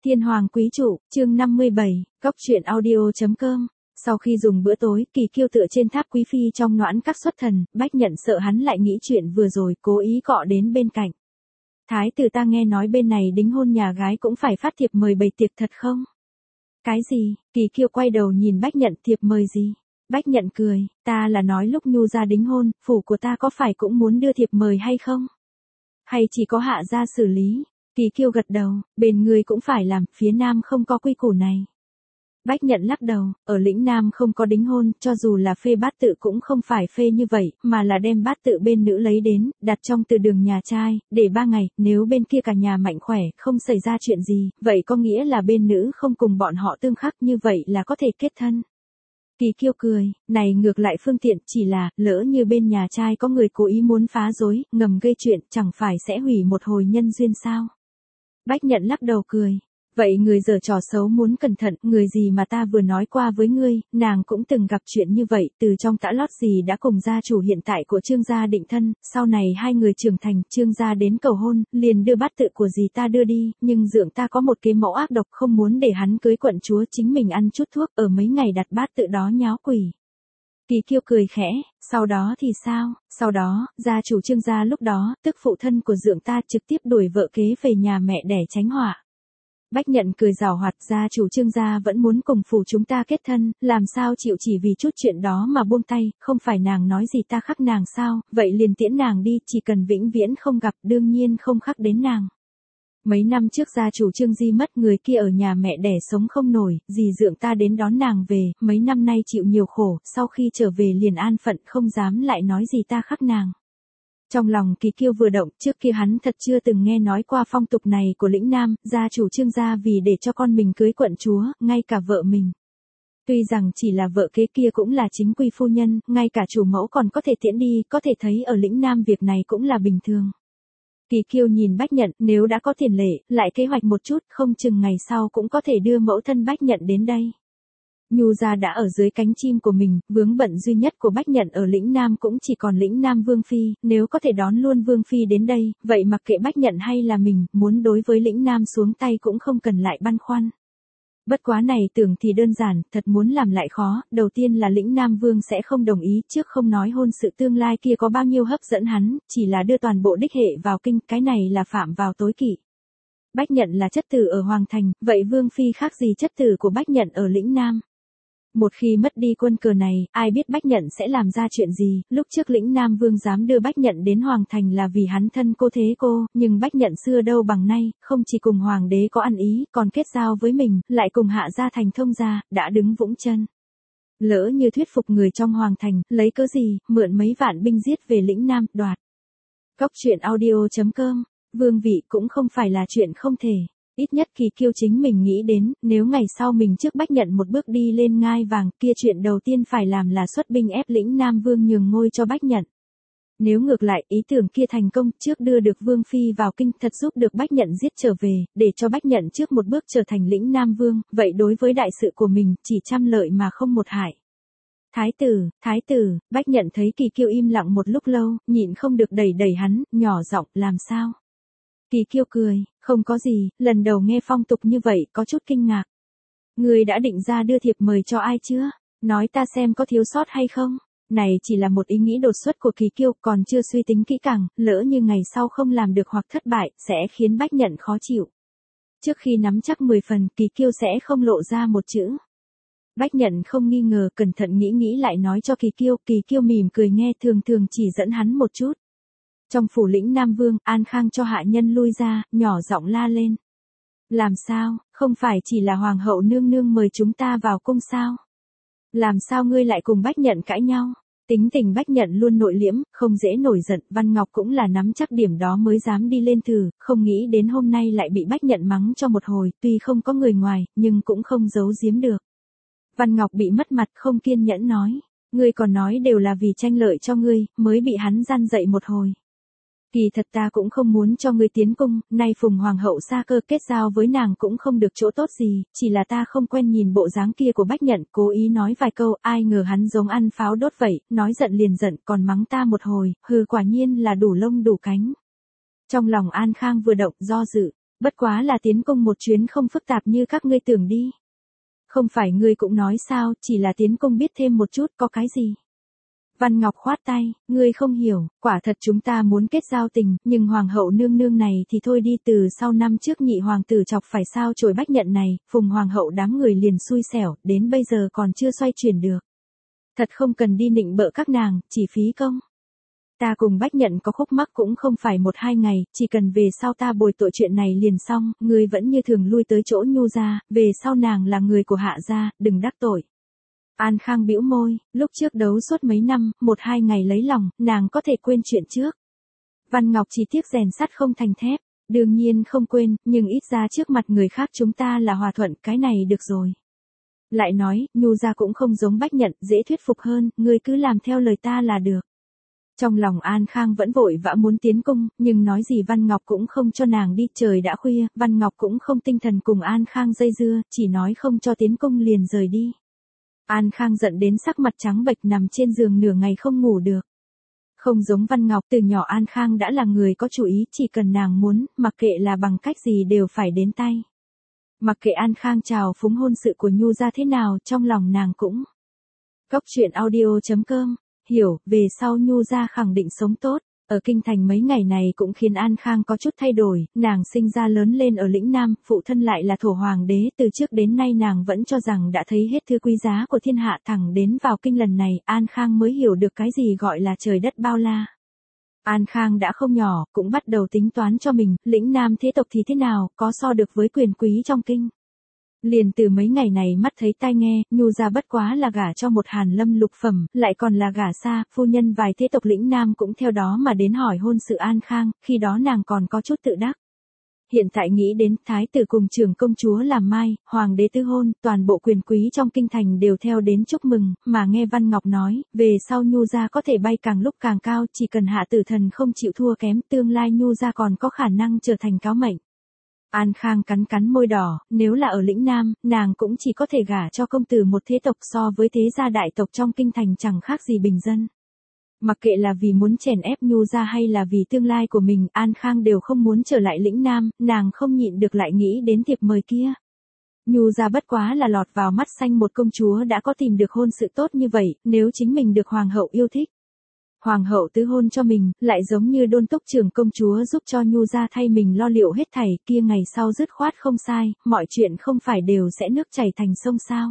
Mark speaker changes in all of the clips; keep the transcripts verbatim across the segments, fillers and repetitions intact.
Speaker 1: Thiên Hoàng Quý Trụ, chương năm mươi bảy, Cóc truyện audio chấm com. Sau khi dùng bữa tối, Kỳ Kiêu tựa trên tháp quý phi trong noãn các xuất thần, Bách Nhận sợ hắn lại nghĩ chuyện vừa rồi, cố ý cọ đến bên cạnh. Thái tử ta nghe nói bên này đính hôn nhà gái cũng phải phát thiệp mời bày tiệc thật không? Cái gì? Kỳ Kiêu quay đầu nhìn Bách Nhận, thiệp mời gì? Bách Nhận cười, ta là nói lúc Nhu gia đính hôn, phủ của ta có phải cũng muốn đưa thiệp mời hay không? Hay chỉ có hạ gia xử lý? Kỳ Kiêu gật đầu, bên người cũng phải làm, phía Nam không có quy củ này. Bách Nhận lắc đầu, ở lĩnh Nam không có đính hôn, cho dù là phê bát tự cũng không phải phê như vậy, mà là đem bát tự bên nữ lấy đến, đặt trong từ đường nhà trai, để ba ngày, nếu bên kia cả nhà mạnh khỏe, không xảy ra chuyện gì, vậy có nghĩa là bên nữ không cùng bọn họ tương khắc, như vậy là có thể kết thân. Kỳ Kiêu cười, này ngược lại phương tiện, chỉ là, lỡ như bên nhà trai có người cố ý muốn phá rối, ngầm gây chuyện, chẳng phải sẽ hủy một hồi nhân duyên sao? Bách Nhận lắc đầu cười. Vậy người giở trò xấu muốn cẩn thận, người gì mà ta vừa nói qua với ngươi, nàng cũng từng gặp chuyện như vậy, từ trong tã lót gì đã cùng gia chủ hiện tại của Trương gia định thân, sau này hai người trưởng thành, Trương gia đến cầu hôn, liền đưa bát tự của dì ta đưa đi, nhưng dượng ta có một kế mẫu ác độc không muốn để hắn cưới quận chúa, chính mình ăn chút thuốc, ở mấy ngày đặt bát tự đó nháo quỷ. Kỳ Kiêu cười khẽ, sau đó thì sao? Sau đó, gia chủ Trương gia lúc đó, tức phụ thân của dượng ta trực tiếp đuổi vợ kế về nhà mẹ đẻ tránh họa. Bách Nhận cười giảo hoạt, gia chủ Trương gia vẫn muốn cùng phủ chúng ta kết thân, làm sao chịu chỉ vì chút chuyện đó mà buông tay, không phải nàng nói gì ta khắc nàng sao, vậy liền tiễn nàng đi, chỉ cần vĩnh viễn không gặp, đương nhiên không khắc đến nàng. Mấy năm trước gia chủ Trương Di mất, người kia ở nhà mẹ đẻ sống không nổi, dì dượng ta đến đón nàng về, mấy năm nay chịu nhiều khổ, sau khi trở về liền an phận không dám lại nói gì ta khắc nàng. Trong lòng Kỳ Kiêu vừa động, trước kia hắn thật chưa từng nghe nói qua phong tục này của lĩnh Nam, gia chủ Trương gia vì để cho con mình cưới quận chúa, ngay cả vợ mình. Tuy rằng chỉ là vợ kế kia cũng là chính quy phu nhân, ngay cả chủ mẫu còn có thể tiễn đi, có thể thấy ở lĩnh Nam việc này cũng là bình thường. Kỳ Kiêu nhìn Bách Nhận, nếu đã có tiền lệ, lại kế hoạch một chút, không chừng ngày sau cũng có thể đưa mẫu thân Bách Nhận đến đây. Nhu gia đã ở dưới cánh chim của mình, vướng bận duy nhất của Bách Nhận ở lĩnh Nam cũng chỉ còn lĩnh Nam Vương Phi, nếu có thể đón luôn Vương Phi đến đây, vậy mặc kệ Bách Nhận hay là mình, muốn đối với lĩnh Nam xuống tay cũng không cần lại băn khoăn. Bất quá này tưởng thì đơn giản, thật muốn làm lại khó, đầu tiên là lĩnh Nam Vương sẽ không đồng ý, trước không nói hôn sự tương lai kia có bao nhiêu hấp dẫn hắn, chỉ là đưa toàn bộ đích hệ vào kinh, cái này là phạm vào tối kỵ. Bách Nhận là chất tử ở Hoàng Thành, vậy Vương Phi khác gì chất tử của Bách Nhận ở lĩnh Nam? Một khi mất đi quân cờ này, ai biết Bách Nhận sẽ làm ra chuyện gì, lúc trước lĩnh Nam Vương dám đưa Bách Nhận đến Hoàng Thành là vì hắn thân cô thế cô, nhưng Bách Nhận xưa đâu bằng nay, không chỉ cùng Hoàng đế có ăn ý, còn kết giao với mình, lại cùng hạ gia thành thông gia, đã đứng vững chân. Lỡ như thuyết phục người trong Hoàng Thành, lấy cớ gì, mượn mấy vạn binh giết về lĩnh Nam, đoạt. Cóc truyện audio chấm com, vương vị cũng không phải là chuyện không thể. Ít nhất Kỳ Kiêu chính mình nghĩ đến, nếu ngày sau mình trước Bách Nhận một bước đi lên ngai vàng, kia chuyện đầu tiên phải làm là xuất binh ép lĩnh Nam Vương nhường ngôi cho Bách Nhận. Nếu ngược lại, ý tưởng kia thành công, trước đưa được Vương Phi vào kinh, thật giúp được Bách Nhận giết trở về, để cho Bách Nhận trước một bước trở thành lĩnh Nam Vương, vậy đối với đại sự của mình, chỉ trăm lợi mà không một hại. Thái tử, thái tử, Bách Nhận thấy Kỳ Kiêu im lặng một lúc lâu, nhịn không được đẩy đẩy hắn, nhỏ giọng, làm sao? Kỳ Kiêu cười, không có gì, lần đầu nghe phong tục như vậy, có chút kinh ngạc. Người đã định ra đưa thiệp mời cho ai chưa? Nói ta xem có thiếu sót hay không? Này chỉ là một ý nghĩ đột xuất của Kỳ Kiêu, còn chưa suy tính kỹ càng, lỡ như ngày sau không làm được hoặc thất bại, sẽ khiến Bách Nhận khó chịu. Trước khi nắm chắc mười phần, Kỳ Kiêu sẽ không lộ ra một chữ. Bách Nhận không nghi ngờ, cẩn thận nghĩ nghĩ lại nói cho Kỳ Kiêu, Kỳ Kiêu mỉm cười nghe, thường thường chỉ dẫn hắn một chút. Trong phủ lĩnh Nam Vương, An Khang cho hạ nhân lui ra, nhỏ giọng la lên. Làm sao, không phải chỉ là hoàng hậu nương nương mời chúng ta vào cung sao? Làm sao ngươi lại cùng Bách Nhận cãi nhau? Tính tình Bách Nhận luôn nội liễm, không dễ nổi giận, Văn Ngọc cũng là nắm chắc điểm đó mới dám đi lên thử, không nghĩ đến hôm nay lại bị Bách Nhận mắng cho một hồi, tuy không có người ngoài, nhưng cũng không giấu giếm được. Văn Ngọc bị mất mặt, không kiên nhẫn nói, ngươi còn nói đều là vì tranh lợi cho ngươi, mới bị hắn gian dậy một hồi. Kỳ thật ta cũng không muốn cho ngươi tiến cung, nay Phùng Hoàng hậu xa cơ, kết giao với nàng cũng không được chỗ tốt gì, chỉ là ta không quen nhìn bộ dáng kia của Bách Nhận, cố ý nói vài câu, ai ngờ hắn giống ăn pháo đốt vậy, nói giận liền giận, còn mắng ta một hồi, hừ quả nhiên là đủ lông đủ cánh. Trong lòng An Khang vừa động, do dự, Bất quá là tiến cung một chuyến không phức tạp như các ngươi tưởng đi. Không phải ngươi cũng nói sao, chỉ là tiến cung biết thêm một chút có cái gì. Văn Ngọc khoát tay, ngươi không hiểu, quả thật chúng ta muốn kết giao tình, nhưng hoàng hậu nương nương này thì thôi đi, từ sau năm trước nhị hoàng tử chọc phải sao chổi Bách Nhận này, phùng hoàng hậu đám người liền xui xẻo, đến bây giờ còn chưa xoay chuyển được. Thật không cần đi nịnh bợ các nàng, chỉ phí công. Ta cùng Bách Nhận có khúc mắc cũng không phải một hai ngày, chỉ cần về sau ta bồi tội chuyện này liền xong, ngươi vẫn như thường lui tới chỗ Nhu gia, về sau nàng là người của Hạ gia, đừng đắc tội. An Khang bĩu môi, lúc trước đấu suốt mấy năm, một hai ngày lấy lòng, nàng có thể quên chuyện trước. Văn Ngọc chỉ tiếc rèn sắt không thành thép, đương nhiên không quên, nhưng ít ra trước mặt người khác chúng ta là hòa thuận, cái này được rồi. Lại nói, Nhu gia cũng không giống Bách Nhận, dễ thuyết phục hơn, ngươi cứ làm theo lời ta là được. Trong lòng An Khang vẫn vội vã muốn tiến cung, nhưng nói gì Văn Ngọc cũng không cho nàng đi, trời đã khuya, Văn Ngọc cũng không tinh thần cùng An Khang dây dưa, chỉ nói không cho tiến cung liền rời đi. An Khang giận đến sắc mặt trắng bệch nằm trên giường nửa ngày không ngủ được. Không giống Văn Ngọc, từ nhỏ An Khang đã là người có chủ ý, chỉ cần nàng muốn, mặc kệ là bằng cách gì đều phải đến tay. Mặc kệ An Khang trào phúng hôn sự của Nhu gia thế nào, trong lòng nàng cũng. Cốc truyện audio chấm com, hiểu, về sau Nhu gia khẳng định sống tốt. Ở kinh thành mấy ngày này cũng khiến An Khang có chút thay đổi, nàng sinh ra lớn lên ở lĩnh Nam, phụ thân lại là thổ hoàng đế, từ trước đến nay nàng vẫn cho rằng đã thấy hết thứ quý giá của thiên hạ, thẳng đến vào kinh lần này, An Khang mới hiểu được cái gì gọi là trời đất bao la. An Khang đã không nhỏ, cũng bắt đầu tính toán cho mình, lĩnh Nam thế tộc thì thế nào, có so được với quyền quý trong kinh. Liền từ mấy ngày này mắt thấy tai nghe, Nhu gia bất quá là gả cho một Hàn Lâm lục phẩm, lại còn là gả xa, phu nhân vài thế tộc lĩnh Nam cũng theo đó mà đến hỏi hôn sự An Khang, khi đó nàng còn có chút tự đắc. Hiện tại nghĩ đến thái tử cùng trưởng công chúa làm mai, hoàng đế tư hôn, toàn bộ quyền quý trong kinh thành đều theo đến chúc mừng, mà nghe Văn Ngọc nói, về sau Nhu gia có thể bay càng lúc càng cao, chỉ cần hạ tử thần không chịu thua kém, tương lai Nhu gia còn có khả năng trở thành cáo mệnh. An Khang cắn cắn môi đỏ, nếu là ở lĩnh Nam, nàng cũng chỉ có thể gả cho công tử một thế tộc, so với thế gia đại tộc trong kinh thành chẳng khác gì bình dân. Mặc kệ là vì muốn chèn ép Nhu gia hay là vì tương lai của mình, An Khang đều không muốn trở lại lĩnh Nam, nàng không nhịn được lại nghĩ đến thiệp mời kia. Nhu gia bất quá là lọt vào mắt xanh một công chúa đã có tìm được hôn sự tốt như vậy, nếu chính mình được hoàng hậu yêu thích. Hoàng hậu tứ hôn cho mình, lại giống như đôn túc trưởng công chúa giúp cho Nhu gia thay mình lo liệu hết thảy, kia ngày sau dứt khoát không sai, mọi chuyện không phải đều sẽ nước chảy thành sông sao.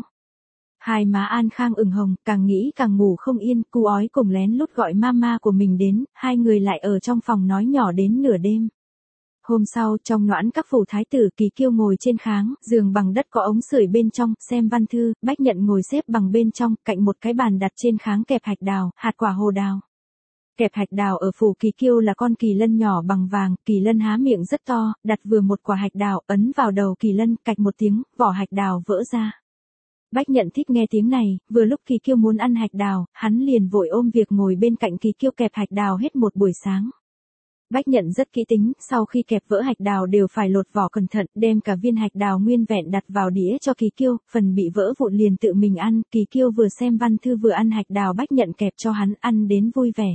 Speaker 1: Hai má An Khang ửng hồng, càng nghĩ càng ngủ không yên, cu ói cùng lén lút gọi mama của mình đến, hai người lại ở trong phòng nói nhỏ đến nửa đêm. Hôm sau, trong noãn các phủ thái tử Kỳ Kiêu ngồi trên kháng, giường bằng đất có ống sưởi bên trong, xem văn thư, Bách Nhận ngồi xếp bằng bên trong, cạnh một cái bàn đặt trên kháng kẹp hạch đào, hạt quả hồ đào. Kẹp hạch đào ở phủ Kỳ Kiêu là con kỳ lân nhỏ bằng vàng, kỳ lân há miệng rất to, đặt vừa một quả hạch đào, ấn vào đầu kỳ lân, cạch một tiếng, vỏ hạch đào vỡ ra. Bách Nhận thích nghe tiếng này, vừa lúc Kỳ Kiêu muốn ăn hạch đào, hắn liền vội ôm việc ngồi bên cạnh Kỳ Kiêu kẹp hạch đào hết một buổi sáng. Bách Nhận rất kỹ tính, sau khi kẹp vỡ hạch đào đều phải lột vỏ cẩn thận, đem cả viên hạch đào nguyên vẹn đặt vào đĩa cho Kỳ Kiêu, phần bị vỡ vụn liền tự mình ăn, Kỳ Kiêu vừa xem văn thư vừa ăn hạch đào Bách Nhận kẹp cho hắn, ăn đến vui vẻ.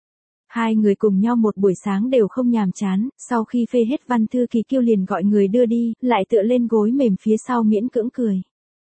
Speaker 1: Hai người cùng nhau một buổi sáng đều không nhàm chán, sau khi phê hết văn thư Kỳ Kiêu liền gọi người đưa đi, lại tựa lên gối mềm phía sau miễn cưỡng cười.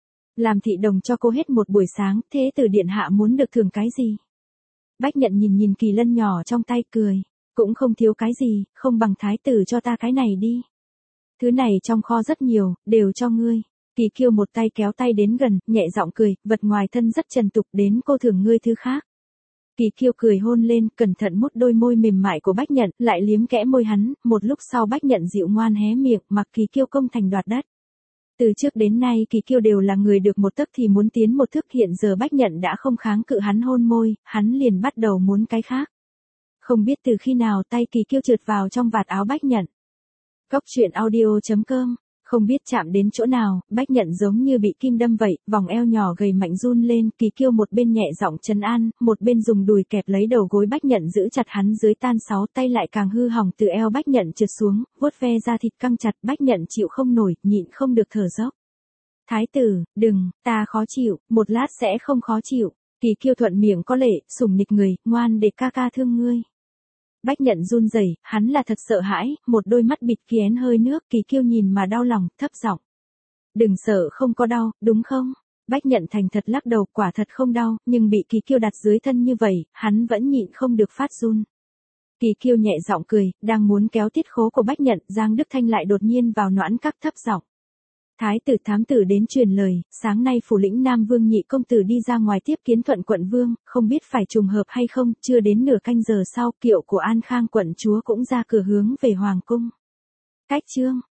Speaker 1: Làm thị đồng cho cô hết một buổi sáng, thế tử điện hạ muốn được thưởng cái gì? Bách Nhận nhìn nhìn kỳ lân nhỏ trong tay cười, cũng không thiếu cái gì, không bằng thái tử cho ta cái này đi. Thứ này trong kho rất nhiều, đều cho ngươi. Kỳ Kiêu một tay kéo tay đến gần, nhẹ giọng cười, vật ngoài thân rất trần tục, đến cô thưởng ngươi thứ khác. Kỳ Kiêu cười hôn lên, cẩn thận mút đôi môi mềm mại của Bách Nhận, lại liếm kẽ môi hắn, một lúc sau Bách Nhận dịu ngoan hé miệng, mặc Kỳ Kiêu công thành đoạt đất. Từ trước đến nay Kỳ Kiêu đều là người được một tấc thì muốn tiến một thước, hiện giờ Bách Nhận đã không kháng cự hắn hôn môi, hắn liền bắt đầu muốn cái khác. Không biết từ khi nào tay Kỳ Kiêu trượt vào trong vạt áo Bách Nhận. Cốc truyện audio chấm com, không biết chạm đến chỗ nào, Bách Nhận giống như bị kim đâm vậy, vòng eo nhỏ gầy mạnh run lên, Kỳ Kiêu một bên nhẹ giọng trấn an, một bên dùng đùi kẹp lấy đầu gối Bách Nhận giữ chặt hắn dưới tan sáu, tay lại càng hư hỏng từ eo Bách Nhận trượt xuống, vuốt ve da thịt căng chặt, Bách Nhận chịu không nổi, nhịn không được thở dốc. Thái tử, đừng, ta khó chịu, một lát sẽ không khó chịu. Kỳ Kiêu thuận miệng có lệ, sủng nịch người, ngoan để ca ca thương ngươi. Bách Nhận run rẩy, hắn là thật sợ hãi, một đôi mắt bịt kín hơi nước, Kỳ Kiêu nhìn mà đau lòng, thấp giọng. Đừng sợ, không có đau, đúng không? Bách Nhận thành thật lắc đầu, quả thật không đau, nhưng bị Kỳ Kiêu đặt dưới thân như vậy, hắn vẫn nhịn không được phát run. Kỳ Kiêu nhẹ giọng cười, đang muốn kéo tiết khố của Bách Nhận, Giang Đức Thanh lại đột nhiên vào noãn các thấp giọng. Thái tử thám tử đến truyền lời, sáng nay phủ lĩnh Nam Vương nhị công tử đi ra ngoài tiếp kiến Thuận quận vương, không biết phải trùng hợp hay không, chưa đến nửa canh giờ sau, kiệu của An Khang quận chúa cũng ra cửa hướng về hoàng cung. Cách chương